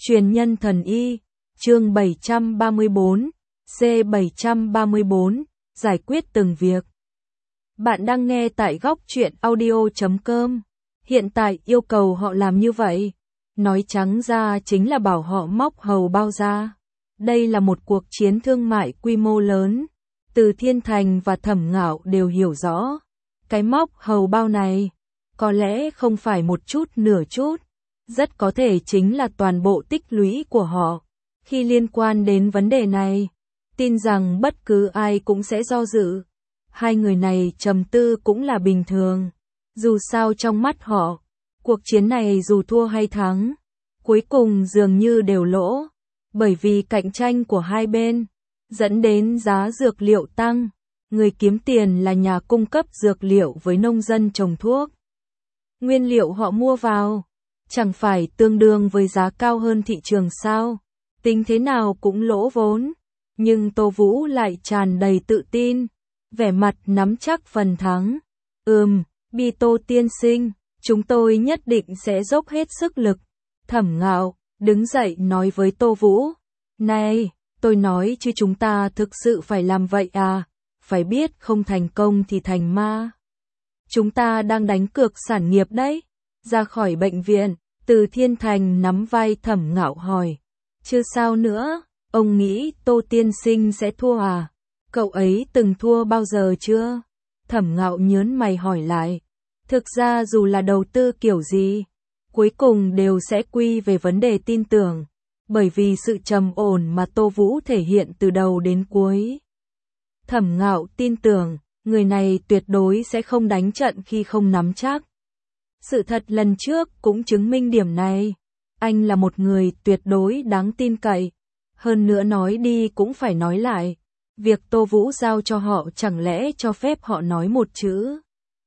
Truyền nhân thần y, chương 734, C734, giải quyết từng việc. Bạn đang nghe tại góc truyện audio.com. Hiện tại yêu cầu họ làm như vậy, nói trắng ra chính là bảo họ móc hầu bao ra. Đây là một cuộc chiến thương mại quy mô lớn. Từ Thiên Thành và Thẩm Ngạo đều hiểu rõ. Cái móc hầu bao này, có lẽ không phải một chút nửa chút. Rất có thể chính là toàn bộ tích lũy của họ. Khi liên quan đến vấn đề này, tin rằng bất cứ ai cũng sẽ do dự. Hai người này trầm tư cũng là bình thường. Dù sao trong mắt họ, cuộc chiến này dù thua hay thắng, cuối cùng dường như đều lỗ. Bởi vì cạnh tranh của hai bên, dẫn đến giá dược liệu tăng. Người kiếm tiền là nhà cung cấp dược liệu với nông dân trồng thuốc. Nguyên liệu họ mua vào, chẳng phải tương đương với giá cao hơn thị trường sao? Tính thế nào cũng lỗ vốn. Nhưng Tô Vũ lại tràn đầy tự tin, vẻ mặt nắm chắc phần thắng. Bi Tô tiên sinh, chúng tôi nhất định sẽ dốc hết sức lực. Thẩm Ngạo đứng dậy nói với Tô Vũ, này, tôi nói chứ chúng ta thực sự phải làm vậy à? Phải biết không thành công thì thành ma. Chúng ta đang đánh cược sản nghiệp đấy. Ra khỏi bệnh viện, Từ Thiên Thành nắm vai Thẩm Ngạo hỏi, chứ sao nữa, ông nghĩ Tô tiên sinh sẽ thua à? Cậu ấy từng thua bao giờ chưa? Thẩm Ngạo nhớn mày hỏi lại. Thực ra dù là đầu tư kiểu gì, cuối cùng đều sẽ quy về vấn đề tin tưởng, bởi vì sự trầm ổn mà Tô Vũ thể hiện từ đầu đến cuối. Thẩm Ngạo tin tưởng, người này tuyệt đối sẽ không đánh trận khi không nắm chắc. Sự thật lần trước cũng chứng minh điểm này. Anh là một người tuyệt đối đáng tin cậy. Hơn nữa nói đi cũng phải nói lại. Việc Tô Vũ giao cho họ chẳng lẽ cho phép họ nói một chữ?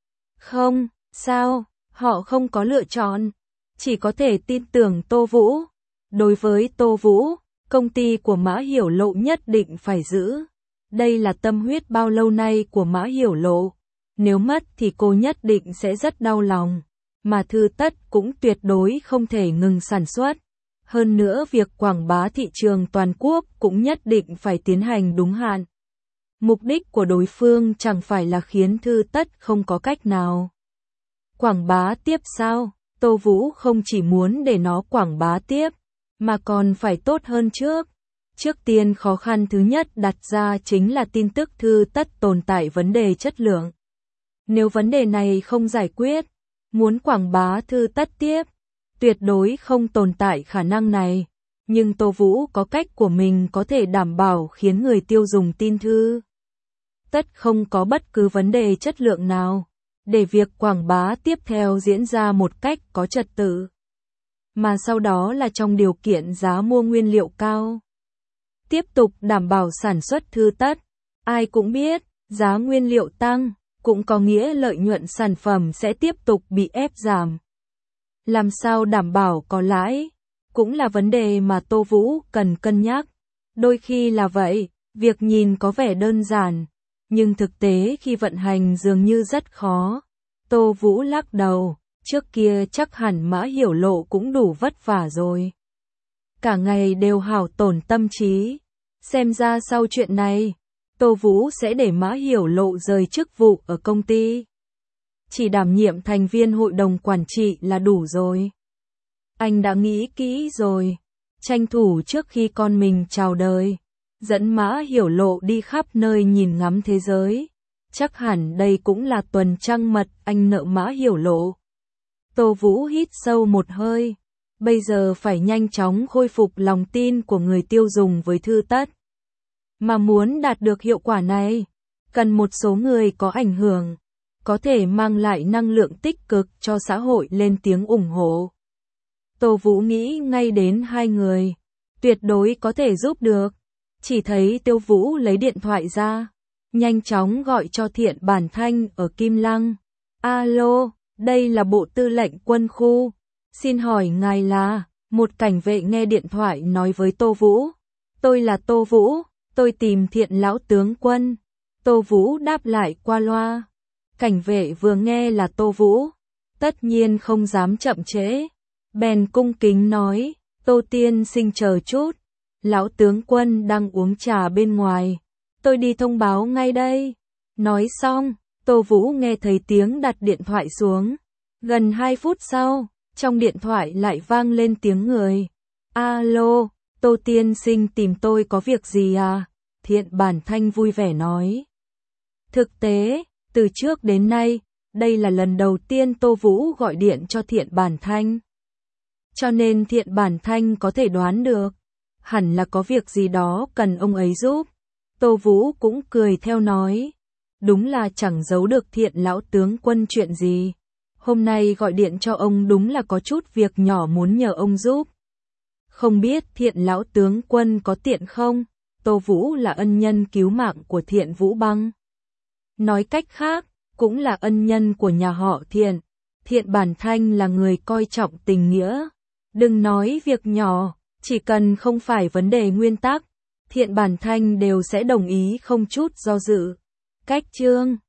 Không, sao? Họ không có lựa chọn. Chỉ có thể tin tưởng Tô Vũ. Đối với Tô Vũ, công ty của Mã Hiểu Lộ nhất định phải giữ. Đây là tâm huyết bao lâu nay của Mã Hiểu Lộ. Nếu mất thì cô nhất định sẽ rất đau lòng. Mà Thư Tất cũng tuyệt đối không thể ngừng sản xuất. Hơn nữa việc quảng bá thị trường toàn quốc cũng nhất định phải tiến hành đúng hạn. Mục đích của đối phương chẳng phải là khiến Thư Tất không có cách nào. Quảng bá tiếp sao? Tô Vũ không chỉ muốn để nó quảng bá tiếp, mà còn phải tốt hơn trước. Trước tiên khó khăn thứ nhất đặt ra chính là tin tức Thư Tất tồn tại vấn đề chất lượng. Nếu vấn đề này không giải quyết, muốn quảng bá Thư Tất tiếp, tuyệt đối không tồn tại khả năng này. Nhưng Tô Vũ có cách của mình có thể đảm bảo khiến người tiêu dùng tin Thư Tất không có bất cứ vấn đề chất lượng nào, để việc quảng bá tiếp theo diễn ra một cách có trật tự. Mà sau đó là trong điều kiện giá mua nguyên liệu cao. Tiếp tục đảm bảo sản xuất Thư Tất. Ai cũng biết, giá nguyên liệu tăng, cũng có nghĩa lợi nhuận sản phẩm sẽ tiếp tục bị ép giảm. Làm sao đảm bảo có lãi, cũng là vấn đề mà Tô Vũ cần cân nhắc. Đôi khi là vậy, việc nhìn có vẻ đơn giản, nhưng thực tế khi vận hành dường như rất khó. Tô Vũ lắc đầu, trước kia chắc hẳn Mã Hiểu Lộ cũng đủ vất vả rồi. Cả ngày đều hao tổn tâm trí. Xem ra sau chuyện này, Tô Vũ sẽ để Mã Hiểu Lộ rời chức vụ ở công ty. Chỉ đảm nhiệm thành viên hội đồng quản trị là đủ rồi. Anh đã nghĩ kỹ rồi, tranh thủ trước khi con mình chào đời, dẫn Mã Hiểu Lộ đi khắp nơi nhìn ngắm thế giới. Chắc hẳn đây cũng là tuần trăng mật anh nợ Mã Hiểu Lộ. Tô Vũ hít sâu một hơi, bây giờ phải nhanh chóng khôi phục lòng tin của người tiêu dùng với Thư Tất. Mà muốn đạt được hiệu quả này, cần một số người có ảnh hưởng, có thể mang lại năng lượng tích cực cho xã hội lên tiếng ủng hộ. Tô Vũ nghĩ ngay đến hai người, tuyệt đối có thể giúp được. Chỉ thấy Tiêu Vũ lấy điện thoại ra, nhanh chóng gọi cho Thiện Bản Thanh ở Kim Lăng. Alo, đây là Bộ Tư lệnh Quân khu. Xin hỏi ngài là? Một cảnh vệ nghe điện thoại nói với Tô Vũ. Tôi là Tô Vũ, tôi tìm Thiện lão tướng quân. Tô Vũ đáp lại qua loa. Cảnh vệ vừa nghe là Tô Vũ, tất nhiên không dám chậm trễ. Bèn cung kính nói, Tô tiên sinh chờ chút, lão tướng quân đang uống trà bên ngoài, tôi đi thông báo ngay đây. Nói xong, Tô Vũ nghe thấy tiếng đặt điện thoại xuống. Gần 2 phút sau, trong điện thoại lại vang lên tiếng người. Alo, Tô tiên sinh tìm tôi có việc gì à? Thiện Bản Thanh vui vẻ nói. Thực tế, từ trước đến nay, đây là lần đầu tiên Tô Vũ gọi điện cho Thiện Bản Thanh. Cho nên Thiện Bản Thanh có thể đoán được, hẳn là có việc gì đó cần ông ấy giúp. Tô Vũ cũng cười theo nói, đúng là chẳng giấu được Thiện lão tướng quân chuyện gì. Hôm nay gọi điện cho ông đúng là có chút việc nhỏ muốn nhờ ông giúp. Không biết Thiện lão tướng quân có tiện không? Tô Vũ là ân nhân cứu mạng của Thiện Vũ Băng. Nói cách khác, cũng là ân nhân của nhà họ Thiện. Thiện Bản Thanh là người coi trọng tình nghĩa. Đừng nói việc nhỏ, chỉ cần không phải vấn đề nguyên tắc, Thiện Bản Thanh đều sẽ đồng ý không chút do dự. Cách chương